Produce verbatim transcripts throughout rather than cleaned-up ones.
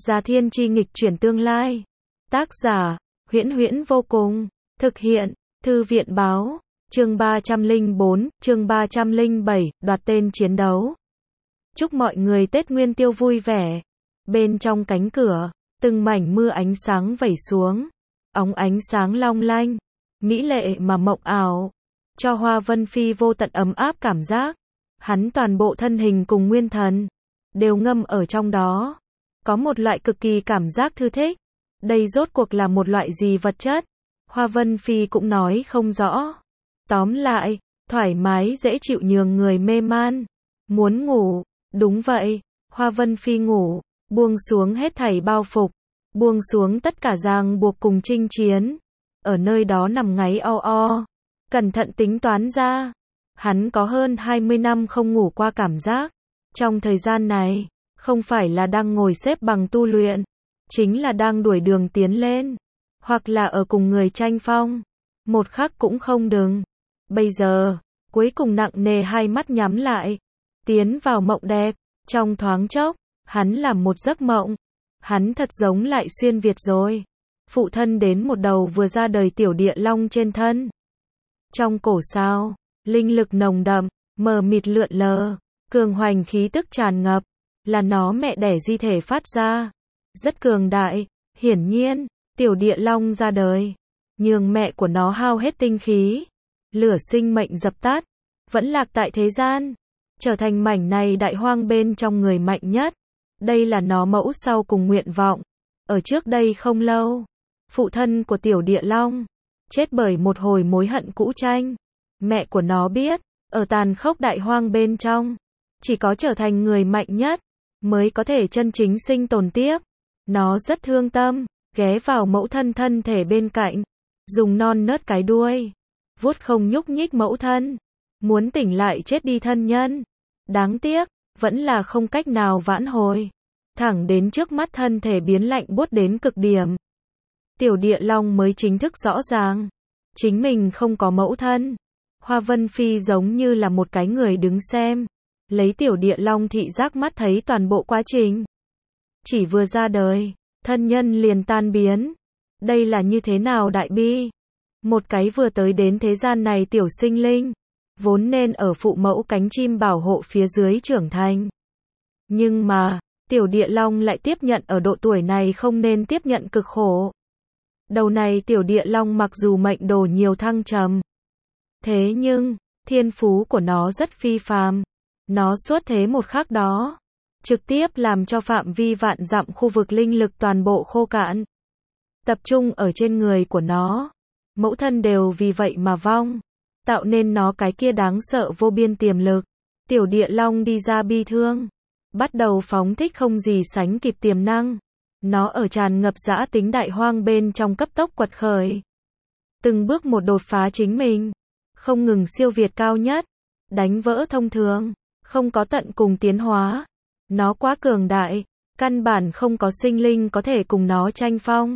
Già Thiên Chi nghịch chuyển tương lai. Tác giả, Huyễn Huyễn vô cùng. Thực hiện, Thư viện Báo. Chương ba trăm lẻ bốn, chương ba trăm lẻ bảy, đoạt tên chiến đấu. Chúc mọi người Tết Nguyên Tiêu vui vẻ. Bên trong cánh cửa, từng mảnh mưa ánh sáng vẩy xuống. Óng ánh sáng long lanh, mỹ lệ mà mộng ảo, cho Hoa Vân Phi vô tận ấm áp cảm giác. Hắn toàn bộ thân hình cùng nguyên thần đều ngâm ở trong đó. Có một loại cực kỳ cảm giác thư thích. Đây rốt cuộc là một loại gì vật chất? Hoa Vân Phi cũng nói không rõ. Tóm lại, thoải mái dễ chịu nhường người mê man. Muốn ngủ, đúng vậy, Hoa Vân Phi ngủ, buông xuống hết thảy bao phục, buông xuống tất cả ràng buộc cùng chinh chiến. Ở nơi đó nằm ngáy o o, cẩn thận tính toán ra. Hắn có hơn hai mươi năm không ngủ qua cảm giác. Trong thời gian này, không phải là đang ngồi xếp bằng tu luyện, chính là đang đuổi đường tiến lên, hoặc là ở cùng người tranh phong. Một khắc cũng không đừng. Bây giờ, cuối cùng nặng nề hai mắt nhắm lại, tiến vào mộng đẹp. Trong thoáng chốc, hắn làm một giấc mộng. Hắn thật giống lại xuyên Việt rồi. Phụ thân đến một đầu vừa ra đời tiểu địa long trên thân. Trong cổ sao, linh lực nồng đậm, mờ mịt lượn lờ, cường hoành khí tức tràn ngập, là nó mẹ đẻ di thể phát ra. Rất cường đại, hiển nhiên, tiểu địa long ra đời, nhường mẹ của nó hao hết tinh khí, lửa sinh mệnh dập tắt, vẫn lạc tại thế gian, trở thành mảnh này đại hoang bên trong người mạnh nhất. Đây là nó mẫu sau cùng nguyện vọng. Ở trước đây không lâu, phụ thân của tiểu địa long chết bởi một hồi mối hận cũ tranh. Mẹ của nó biết, ở tàn khốc đại hoang bên trong, chỉ có trở thành người mạnh nhất mới có thể chân chính sinh tồn tiếp. Nó rất thương tâm, ghé vào mẫu thân thân thể bên cạnh, dùng non nớt cái đuôi vuốt không nhúc nhích mẫu thân, muốn tỉnh lại chết đi thân nhân. Đáng tiếc, vẫn là không cách nào vãn hồi. Thẳng đến trước mắt thân thể biến lạnh buốt đến cực điểm, tiểu địa long mới chính thức rõ ràng, chính mình không có mẫu thân. Hoa Vân Phi giống như là một cái người đứng xem, lấy tiểu địa long thị giác mắt thấy toàn bộ quá trình. Chỉ vừa ra đời, thân nhân liền tan biến. Đây là như thế nào đại bi? Một cái vừa tới đến thế gian này tiểu sinh linh, vốn nên ở phụ mẫu cánh chim bảo hộ phía dưới trưởng thành. Nhưng mà, tiểu địa long lại tiếp nhận ở độ tuổi này không nên tiếp nhận cực khổ. Đầu này tiểu địa long mặc dù mệnh đồ nhiều thăng trầm, thế nhưng, thiên phú của nó rất phi phàm. Nó xuất thế một khắc đó, trực tiếp làm cho phạm vi vạn dặm khu vực linh lực toàn bộ khô cạn. Tập trung ở trên người của nó, mẫu thân đều vì vậy mà vong, tạo nên nó cái kia đáng sợ vô biên tiềm lực. Tiểu địa long đi ra bi thương, bắt đầu phóng thích không gì sánh kịp tiềm năng. Nó ở tràn ngập dã tính đại hoang bên trong cấp tốc quật khởi, từng bước một đột phá chính mình, không ngừng siêu việt cao nhất, đánh vỡ thông thường, không có tận cùng tiến hóa. Nó quá cường đại, căn bản không có sinh linh có thể cùng nó tranh phong.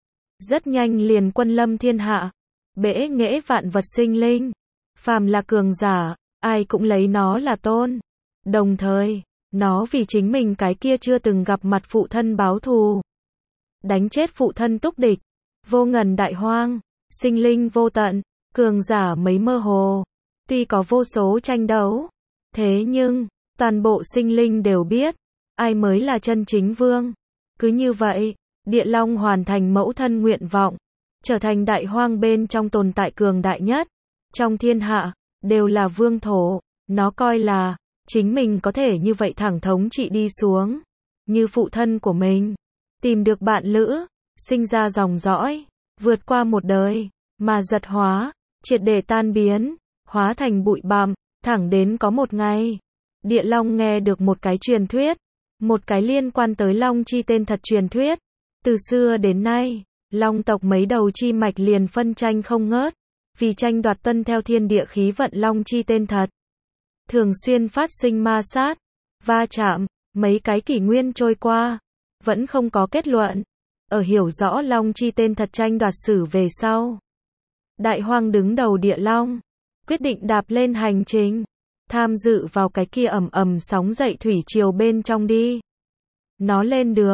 Rất nhanh liền quân lâm thiên hạ, bẽ nghễ vạn vật sinh linh. Phàm là cường giả, ai cũng lấy nó là tôn. Đồng thời, nó vì chính mình cái kia chưa từng gặp mặt phụ thân báo thù. Đánh chết phụ thân túc địch. Vô ngần đại hoang, sinh linh vô tận, cường giả mấy mơ hồ. Tuy có vô số tranh đấu, thế nhưng, toàn bộ sinh linh đều biết, ai mới là chân chính vương. Cứ như vậy, địa long hoàn thành mẫu thân nguyện vọng, trở thành đại hoang bên trong tồn tại cường đại nhất. Trong thiên hạ, đều là vương thổ. Nó coi là, chính mình có thể như vậy thẳng thống trị đi xuống. Như phụ thân của mình, tìm được bạn lữ, sinh ra dòng dõi, vượt qua một đời, mà giật hóa, triệt để tan biến, hóa thành bụi bặm. Thẳng đến có một ngày, địa long nghe được một cái truyền thuyết, một cái liên quan tới long chi tên thật truyền thuyết. Từ xưa đến nay, long tộc mấy đầu chi mạch liền phân tranh không ngớt, vì tranh đoạt tuân theo thiên địa khí vận long chi tên thật. Thường xuyên phát sinh ma sát, va chạm, mấy cái kỷ nguyên trôi qua, vẫn không có kết luận. Ở hiểu rõ long chi tên thật tranh đoạt sử về sau, đại hoang đứng đầu địa long quyết định đạp lên hành trình, tham dự vào cái kia ầm ầm sóng dậy thủy triều bên trong đi. Nó lên đường,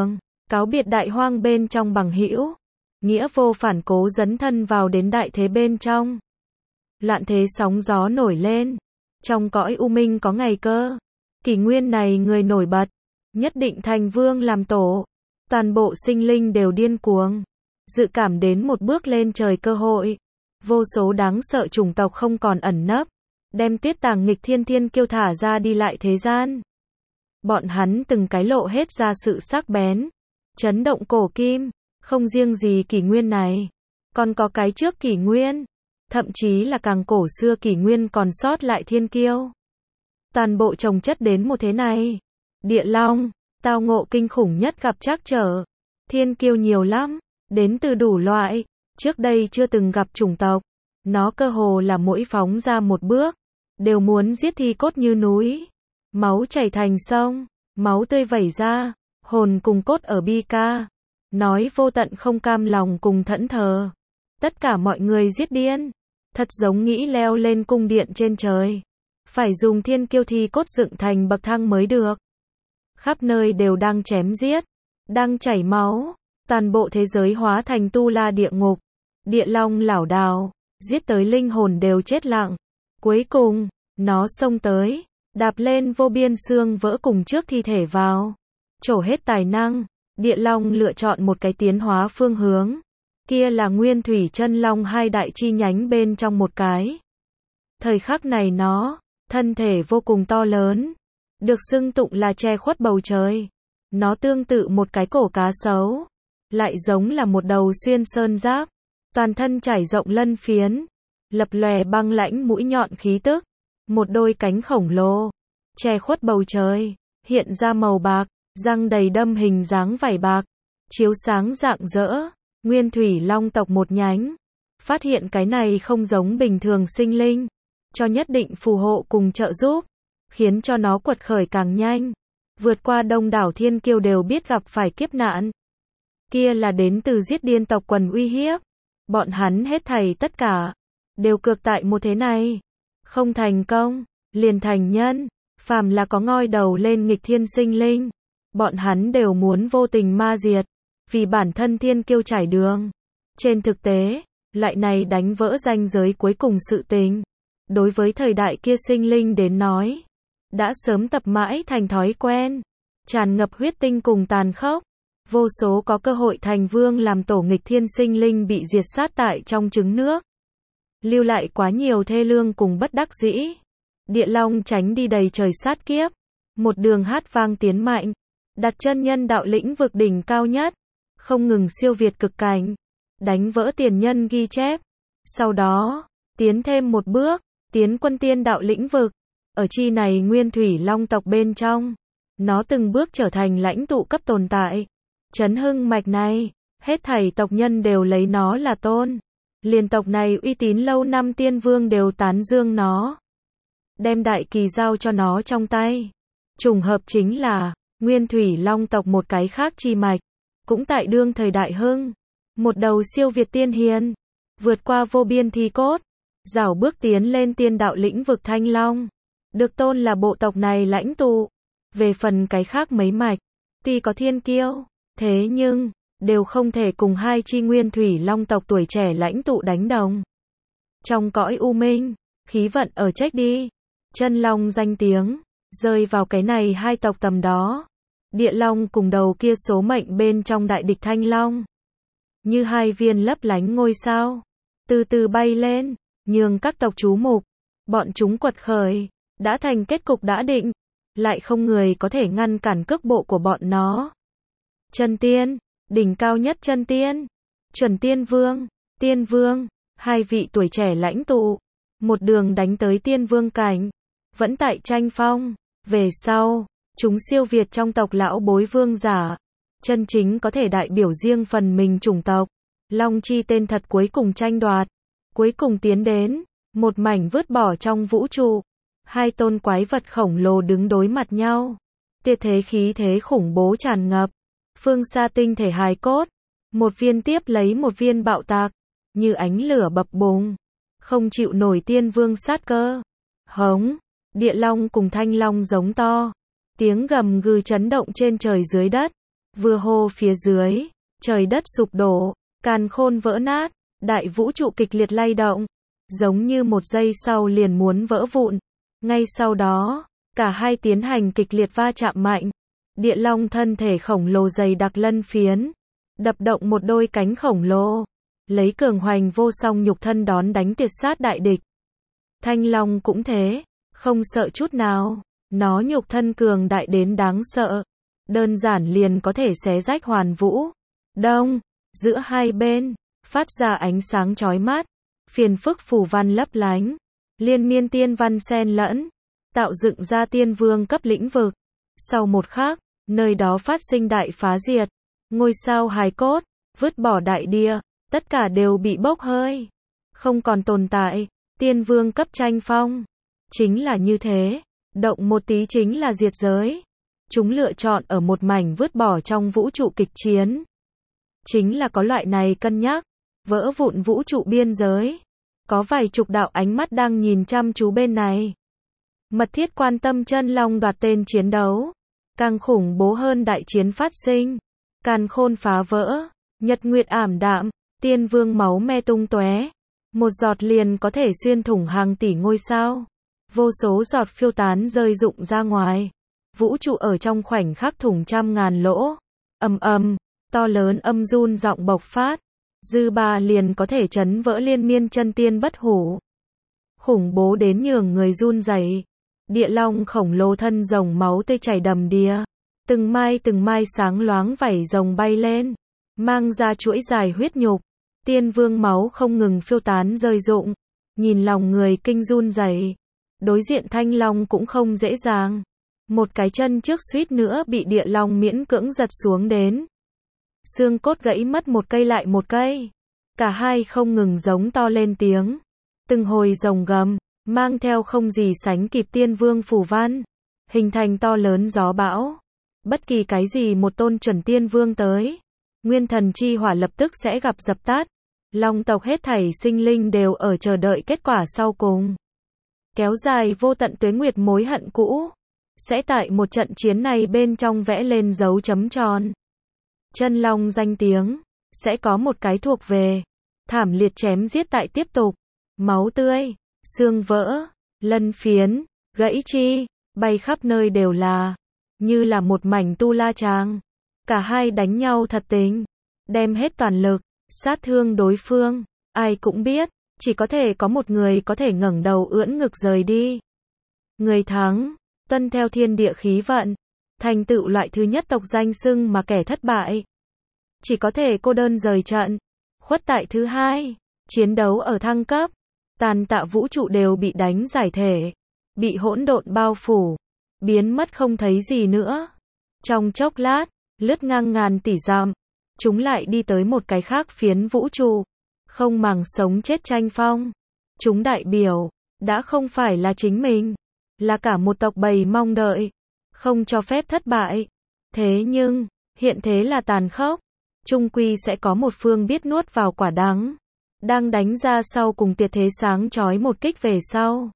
cáo biệt đại hoang bên trong bằng hữu, nghĩa vô phản cố dấn thân vào đến đại thế bên trong. Loạn thế sóng gió nổi lên, trong cõi u minh có ngày cơ, kỷ nguyên này người nổi bật, nhất định thành vương làm tổ, toàn bộ sinh linh đều điên cuồng, dự cảm đến một bước lên trời cơ hội, vô số đáng sợ chủng tộc không còn ẩn nấp, đem tuyết tàng nghịch thiên thiên kiêu thả ra đi lại thế gian. Bọn hắn từng cái lộ hết ra sự sắc bén, chấn động cổ kim, không riêng gì kỷ nguyên này, còn có cái trước kỷ nguyên, thậm chí là càng cổ xưa kỷ nguyên còn sót lại thiên kiêu. Toàn bộ chồng chất đến một thế này, địa long, tao ngộ kinh khủng nhất gặp trắc trở, thiên kiêu nhiều lắm, đến từ đủ loại, trước đây chưa từng gặp chủng tộc, nó cơ hồ là mỗi phóng ra một bước, đều muốn giết thi cốt như núi, máu chảy thành sông, máu tươi vẩy ra, hồn cùng cốt ở bi ca, nói vô tận không cam lòng cùng thẫn thờ. Tất cả mọi người giết điên, thật giống nghĩ leo lên cung điện trên trời, phải dùng thiên kiêu thi cốt dựng thành bậc thang mới được. Khắp nơi đều đang chém giết, đang chảy máu, toàn bộ thế giới hóa thành tu la địa ngục, địa long lảo đảo, giết tới linh hồn đều chết lặng. Cuối cùng, nó xông tới, đạp lên vô biên xương vỡ cùng trước thi thể vào, trổ hết tài năng, địa long lựa chọn một cái tiến hóa phương hướng, kia là nguyên thủy chân long hai đại chi nhánh bên trong một cái. Thời khắc này nó, thân thể vô cùng to lớn, được xưng tụng là che khuất bầu trời, nó tương tự một cái cổ cá sấu, lại giống là một đầu xuyên sơn giáp, toàn thân trải rộng lân phiến, lập lòe băng lãnh mũi nhọn khí tức, một đôi cánh khổng lồ, che khuất bầu trời, hiện ra màu bạc, răng đầy đâm hình dáng vảy bạc, chiếu sáng rạng rỡ, nguyên thủy long tộc một nhánh, phát hiện cái này không giống bình thường sinh linh, cho nhất định phù hộ cùng trợ giúp, khiến cho nó quật khởi càng nhanh, vượt qua đông đảo thiên kiêu đều biết gặp phải kiếp nạn. Kia là đến từ giết điên tộc quần uy hiếp, bọn hắn hết thảy tất cả, đều cược tại một thế này, không thành công, liền thành nhân, phàm là có ngoi đầu lên nghịch thiên sinh linh, bọn hắn đều muốn vô tình ma diệt, vì bản thân thiên kiêu trải đường. Trên thực tế, loại này đánh vỡ ranh giới cuối cùng sự tình, đối với thời đại kia sinh linh đến nói, đã sớm tập mãi thành thói quen, tràn ngập huyết tinh cùng tàn khốc, vô số có cơ hội thành vương làm tổ nghịch thiên sinh linh bị diệt sát tại trong trứng nước, lưu lại quá nhiều thê lương cùng bất đắc dĩ. Địa long tránh đi đầy trời sát kiếp, một đường hát vang tiến mạnh, đặt chân nhân đạo lĩnh vực đỉnh cao nhất, không ngừng siêu việt cực cảnh, đánh vỡ tiền nhân ghi chép. Sau đó, tiến thêm một bước, tiến quân tiên đạo lĩnh vực, ở chi này nguyên thủy long tộc bên trong, nó từng bước trở thành lãnh tụ cấp tồn tại, chấn hưng mạch này, hết thảy tộc nhân đều lấy nó là tôn, liền tộc này uy tín lâu năm tiên vương đều tán dương nó, đem đại kỳ giao cho nó trong tay. Trùng hợp chính là, nguyên thủy long tộc một cái khác chi mạch, cũng tại đương thời đại hưng, một đầu siêu việt tiên hiền, vượt qua vô biên thi cốt, rảo bước tiến lên tiên đạo lĩnh vực thanh long, được tôn là bộ tộc này lãnh tụ. Về phần cái khác mấy mạch, tuy có thiên kiêu, thế nhưng, đều không thể cùng hai chi nguyên thủy long tộc tuổi trẻ lãnh tụ đánh đồng. Trong cõi u minh, khí vận ở trách đi, chân long danh tiếng, rơi vào cái này hai tộc tầm đó. Địa long cùng đầu kia số mệnh bên trong đại địch thanh long, như hai viên lấp lánh ngôi sao, từ từ bay lên, nhường các tộc chú mục, bọn chúng quật khởi, đã thành kết cục đã định, lại không người có thể ngăn cản cước bộ của bọn nó. Chân tiên, đỉnh cao nhất chân tiên, chuẩn tiên vương, tiên vương, hai vị tuổi trẻ lãnh tụ, một đường đánh tới tiên vương cảnh, vẫn tại tranh phong, về sau, chúng siêu việt trong tộc lão bối vương giả, chân chính có thể đại biểu riêng phần mình chủng tộc, long chi tên thật cuối cùng tranh đoạt, cuối cùng tiến đến, một mảnh vứt bỏ trong vũ trụ, hai tôn quái vật khổng lồ đứng đối mặt nhau, tiệt thế khí thế khủng bố tràn ngập, phương xa tinh thể hài cốt, một viên tiếp lấy một viên bạo tạc, như ánh lửa bập bùng, không chịu nổi tiên vương sát cơ. Hống, địa long cùng thanh long giống to, tiếng gầm gừ chấn động trên trời dưới đất, Vừa hô phía dưới, trời đất sụp đổ, càn khôn vỡ nát, đại vũ trụ kịch liệt lay động, giống như một giây sau liền muốn vỡ vụn. Ngay sau đó, cả hai tiến hành kịch liệt va chạm mạnh. Địa long thân thể khổng lồ dày đặc lân phiến, đập động một đôi cánh khổng lồ, lấy cường hoành vô song nhục thân đón đánh tuyệt sát đại địch. Thanh long cũng thế, không sợ chút nào, nó nhục thân cường đại đến đáng sợ, đơn giản liền có thể xé rách hoàn vũ. Đông, giữa hai bên, phát ra ánh sáng chói mắt, phiền phức phù văn lấp lánh, liên miên tiên văn xen lẫn, tạo dựng ra tiên vương cấp lĩnh vực. Sau một khắc, nơi đó phát sinh đại phá diệt, ngôi sao hài cốt, vứt bỏ đại địa, tất cả đều bị bốc hơi, không còn tồn tại. Tiên vương cấp tranh phong, chính là như thế, động một tí chính là diệt giới. Chúng lựa chọn ở một mảnh vứt bỏ trong vũ trụ kịch chiến. Chính là có loại này cân nhắc, vỡ vụn vũ trụ biên giới. Có vài chục đạo ánh mắt đang nhìn chăm chú bên này. Mật thiết quan tâm chân long đoạt tên chiến đấu. Càng khủng bố hơn đại chiến phát sinh. Càn khôn phá vỡ, nhật nguyệt ảm đạm, tiên vương máu me tung tóe. Một giọt liền có thể xuyên thủng hàng tỷ ngôi sao. Vô số giọt phiêu tán rơi rụng ra ngoài. Vũ trụ ở trong khoảnh khắc thủng trăm ngàn lỗ. Ầm ầm, to lớn âm run giọng bộc phát. Dư ba liền có thể chấn vỡ liên miên chân tiên bất hủ. Khủng bố đến nhường người run rẩy. Địa long khổng lồ thân rồng máu tươi chảy đầm đìa. Từng mai từng mai sáng loáng vảy rồng bay lên, mang ra chuỗi dài huyết nhục. Tiên vương máu không ngừng phiêu tán rơi rụng, nhìn lòng người kinh run rẩy. Đối diện thanh long cũng không dễ dàng. Một cái chân trước suýt nữa bị địa long miễn cưỡng giật xuống đến. Xương cốt gãy mất một cây lại một cây. Cả hai không ngừng giống to lên tiếng. Từng hồi rồng gầm, mang theo không gì sánh kịp tiên vương phù văn, hình thành to lớn gió bão. Bất kỳ cái gì một tôn chuẩn tiên vương tới, nguyên thần chi hỏa lập tức sẽ gặp dập tắt. Long tộc hết thảy sinh linh đều ở chờ đợi kết quả sau cùng. Kéo dài vô tận tuế nguyệt mối hận cũ, sẽ tại một trận chiến này bên trong vẽ lên dấu chấm tròn. Chân long danh tiếng, sẽ có một cái thuộc về. Thảm liệt chém giết tại tiếp tục. Máu tươi, xương vỡ, lân phiến, gãy chi, bay khắp nơi đều là. Như là một mảnh tu la tràng. Cả hai đánh nhau thật tình, đem hết toàn lực, sát thương đối phương. Ai cũng biết, chỉ có thể có một người có thể ngẩng đầu ưỡn ngực rời đi. Người thắng, tuân theo thiên địa khí vận, thành tựu loại thứ nhất tộc danh xưng mà kẻ thất bại chỉ có thể cô đơn rời trận. Khuất tại thứ hai, chiến đấu ở thăng cấp, tàn tạ vũ trụ đều bị đánh giải thể, bị hỗn độn bao phủ, biến mất không thấy gì nữa. Trong chốc lát, lướt ngang ngàn tỷ dặm, chúng lại đi tới một cái khác phiến vũ trụ, không màng sống chết tranh phong. Chúng đại biểu, đã không phải là chính mình, là cả một tộc bầy mong đợi, không cho phép thất bại. Thế nhưng, hiện thế là tàn khốc, chung quy sẽ có một phương biết nuốt vào quả đắng. Đang đánh ra sau cùng tuyệt thế sáng chói một kích về sau.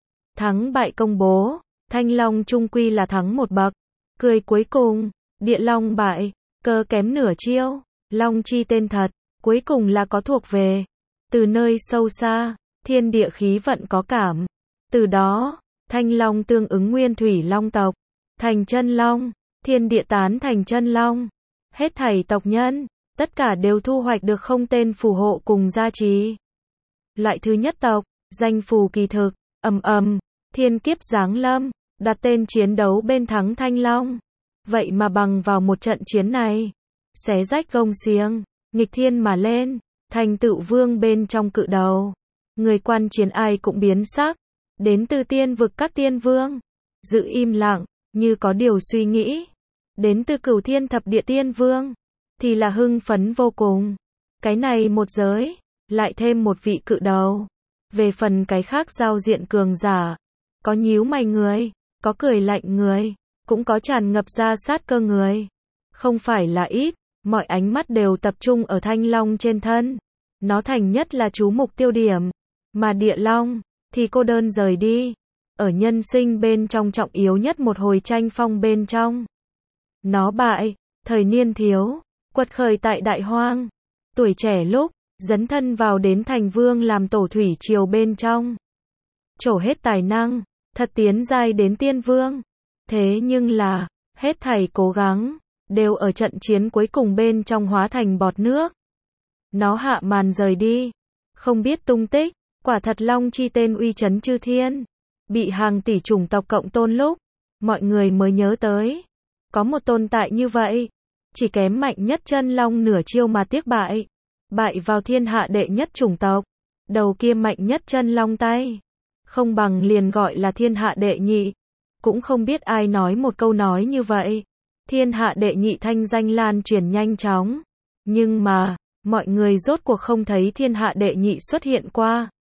Thắng bại công bố, Thanh Long chung quy là thắng một bậc. Cười cuối cùng, Địa Long bại, cơ kém nửa chiêu. Long chi tên thật, cuối cùng là có thuộc về. Từ nơi sâu xa, thiên địa khí vận có cảm. Từ đó, Thanh Long tương ứng nguyên thủy long tộc, thành chân long, thiên địa tán thành chân long. Hết thảy tộc nhân, tất cả đều thu hoạch được không tên phù hộ cùng gia trì. Loại thứ nhất tộc, danh phù kỳ thực, ầm ầm, thiên kiếp giáng lâm, đặt tên chiến đấu bên thắng Thanh Long. Vậy mà bằng vào một trận chiến này, xé rách gông xiềng, nghịch thiên mà lên, thành tựu vương bên trong cự đầu. Người quan chiến ai cũng biến sắc, đến từ tiên vực các tiên vương, giữ im lặng, như có điều suy nghĩ. Đến từ cửu thiên thập địa tiên vương, thì là hưng phấn vô cùng. Cái này một giới, lại thêm một vị cự đầu. Về phần cái khác giao diện cường giả, có nhíu mày người, có cười lạnh người, cũng có tràn ngập ra sát cơ người. Không phải là ít, mọi ánh mắt đều tập trung ở Thanh Long trên thân. Nó thành nhất là chú mục tiêu điểm. Mà Địa Long, thì cô đơn rời đi. Ở nhân sinh bên trong trọng yếu nhất một hồi tranh phong bên trong. Nó bại, Thời niên thiếu, quật khởi tại Đại Hoang. Tuổi trẻ lúc, dấn thân vào đến thành vương làm tổ thủy triều bên trong. Trổ hết tài năng, thật tiến giai đến tiên vương. Thế nhưng là, hết thảy cố gắng, đều ở trận chiến cuối cùng bên trong hóa thành bọt nước. Nó hạ màn rời đi, không biết tung tích, quả thật Long chi tên uy chấn chư thiên. Bị hàng tỷ chủng tộc cộng tôn lúc, mọi người mới nhớ tới. Có một tồn tại như vậy, chỉ kém mạnh nhất chân long nửa chiêu mà tiếc bại. Bại vào thiên hạ đệ nhất chủng tộc, đầu kia mạnh nhất chân long tay. Không bằng liền gọi là thiên hạ đệ nhị. Cũng không biết ai nói một câu nói như vậy. Thiên hạ đệ nhị thanh danh lan truyền nhanh chóng. Nhưng mà, mọi người rốt cuộc không thấy thiên hạ đệ nhị xuất hiện qua.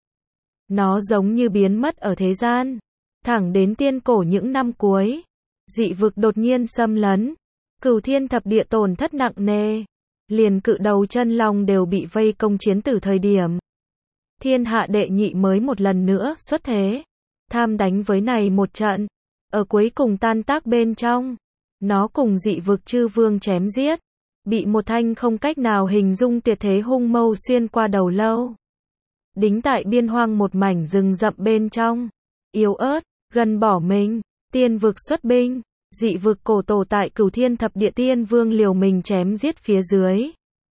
Nó giống như biến mất ở thế gian. Thẳng đến tiên cổ những năm cuối, dị vực đột nhiên xâm lấn. Cửu thiên thập địa tổn thất nặng nề. Liền cự đầu chân long đều bị vây công chiến tử thời điểm. Thiên hạ đệ nhị mới một lần nữa xuất thế. Tham đánh với này một trận. Ở cuối cùng tan tác bên trong. Nó cùng dị vực chư vương chém giết. Bị một thanh không cách nào hình dung tuyệt thế hung mâu xuyên qua đầu lâu. Đính tại biên hoang một mảnh rừng rậm bên trong. Yếu ớt, gần bỏ mình. Tiên vực xuất binh. Dị vực cổ tổ tại cửu thiên thập địa tiên vương liều mình chém giết phía dưới.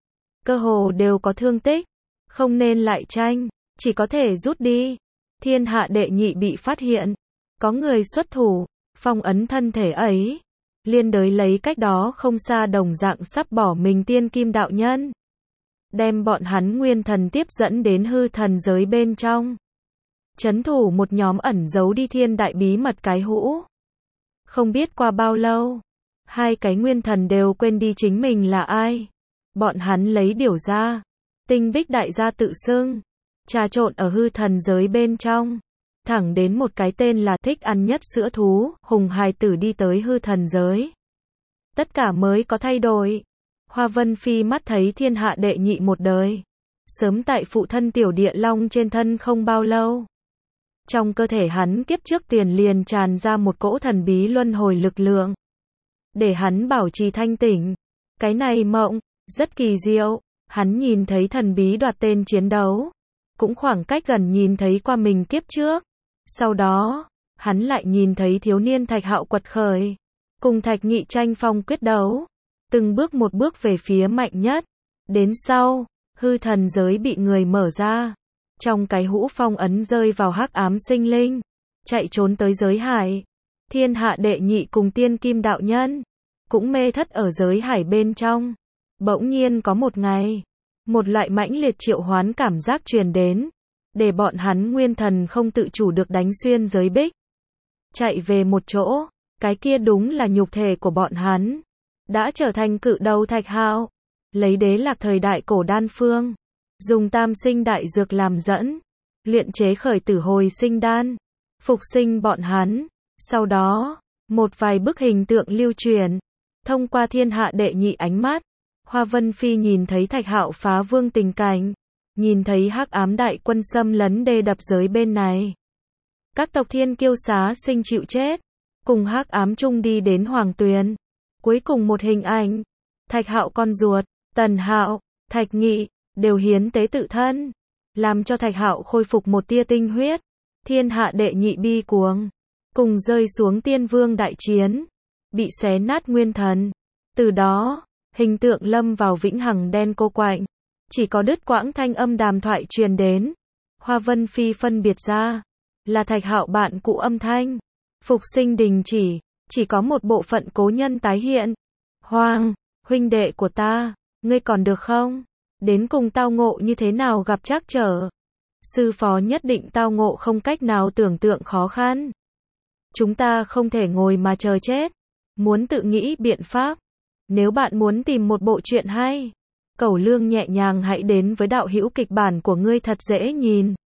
Cơ hồ đều có thương tích. Không nên lại tranh. Chỉ có thể rút đi. Thiên hạ đệ nhị bị phát hiện. Có người xuất thủ. Phong ấn thân thể ấy. Liên đới lấy cách đó không xa đồng dạng sắp bỏ mình tiên kim đạo nhân. Đem bọn hắn nguyên thần tiếp dẫn đến hư thần giới bên trong. Chấn thủ một nhóm ẩn giấu đi thiên đại bí mật cái hũ. Không biết qua bao lâu, hai cái nguyên thần đều quên đi chính mình là ai. Bọn hắn lấy điều ra, tinh bích đại gia tự xưng, trà trộn ở hư thần giới bên trong. Thẳng đến một cái tên là thích ăn nhất sữa thú, hùng hài tử đi tới hư thần giới. Tất cả mới có thay đổi. Hoa Vân Phi mắt thấy thiên hạ đệ nhị một đời. Sớm tại phụ thân tiểu địa long trên thân không bao lâu. Trong cơ thể hắn kiếp trước tiền liền tràn ra một cỗ thần bí luân hồi lực lượng. Để hắn bảo trì thanh tỉnh. Cái này mộng, rất kỳ diệu. Hắn nhìn thấy thần bí đoạt tên chiến đấu. Cũng khoảng cách gần nhìn thấy qua mình kiếp trước. Sau đó, hắn lại nhìn thấy thiếu niên Thạch Hạo quật khởi. Cùng Thạch Nghị tranh phong quyết đấu. Từng bước một bước về phía mạnh nhất. Đến sau, hư thần giới bị người mở ra. Trong cái hũ phong ấn rơi vào hắc ám sinh linh. Chạy trốn tới giới hải. Thiên hạ đệ nhị cùng tiên kim đạo nhân. Cũng mê thất ở giới hải bên trong. Bỗng nhiên có một ngày. Một loại mãnh liệt triệu hoán cảm giác truyền đến. Để bọn hắn nguyên thần không tự chủ được đánh xuyên giới bích. Chạy về một chỗ. Cái kia đúng là nhục thể của bọn hắn. Đã trở thành cự đầu Thạch Hạo. Lấy đế lạc thời đại cổ đan phương. Dùng tam sinh đại dược làm dẫn. Luyện chế khởi tử hồi sinh đan. Phục sinh bọn hắn. Sau đó, một vài bức hình tượng lưu truyền. Thông qua thiên hạ đệ nhị ánh mắt. Hoa Vân Phi nhìn thấy Thạch Hạo phá vương tình cảnh. Nhìn thấy hắc ám đại quân xâm lấn đê đập giới bên này. Các tộc thiên kiêu xá sinh chịu chết. Cùng hắc ám chung đi đến Hoàng Tuyền. Cuối cùng một hình ảnh. Thạch Hạo con ruột, Tần Hạo, Thạch Nghị, đều hiến tế tự thân. Làm cho Thạch Hạo khôi phục một tia tinh huyết. Thiên hạ đệ nhị bi cuồng. Cùng rơi xuống tiên vương đại chiến. Bị xé nát nguyên thần. Từ đó, hình tượng lâm vào vĩnh hằng đen cô quạnh. Chỉ có đứt quãng thanh âm đàm thoại truyền đến. Hoa Vân Phi phân biệt ra. Là Thạch Hạo bạn cũ âm thanh. Phục sinh đình chỉ. Chỉ có một bộ phận cố nhân tái hiện. Hoàng, huynh đệ của ta, ngươi còn được không? Đến cùng tao ngộ như thế nào gặp trắc trở? Sư phó nhất định tao ngộ không cách nào tưởng tượng khó khăn. Chúng ta không thể ngồi mà chờ chết. Muốn tự nghĩ biện pháp. Nếu bạn muốn tìm một bộ truyện hay, Cẩu Lương nhẹ nhàng hãy đến với đạo hữu kịch bản của ngươi thật dễ nhìn.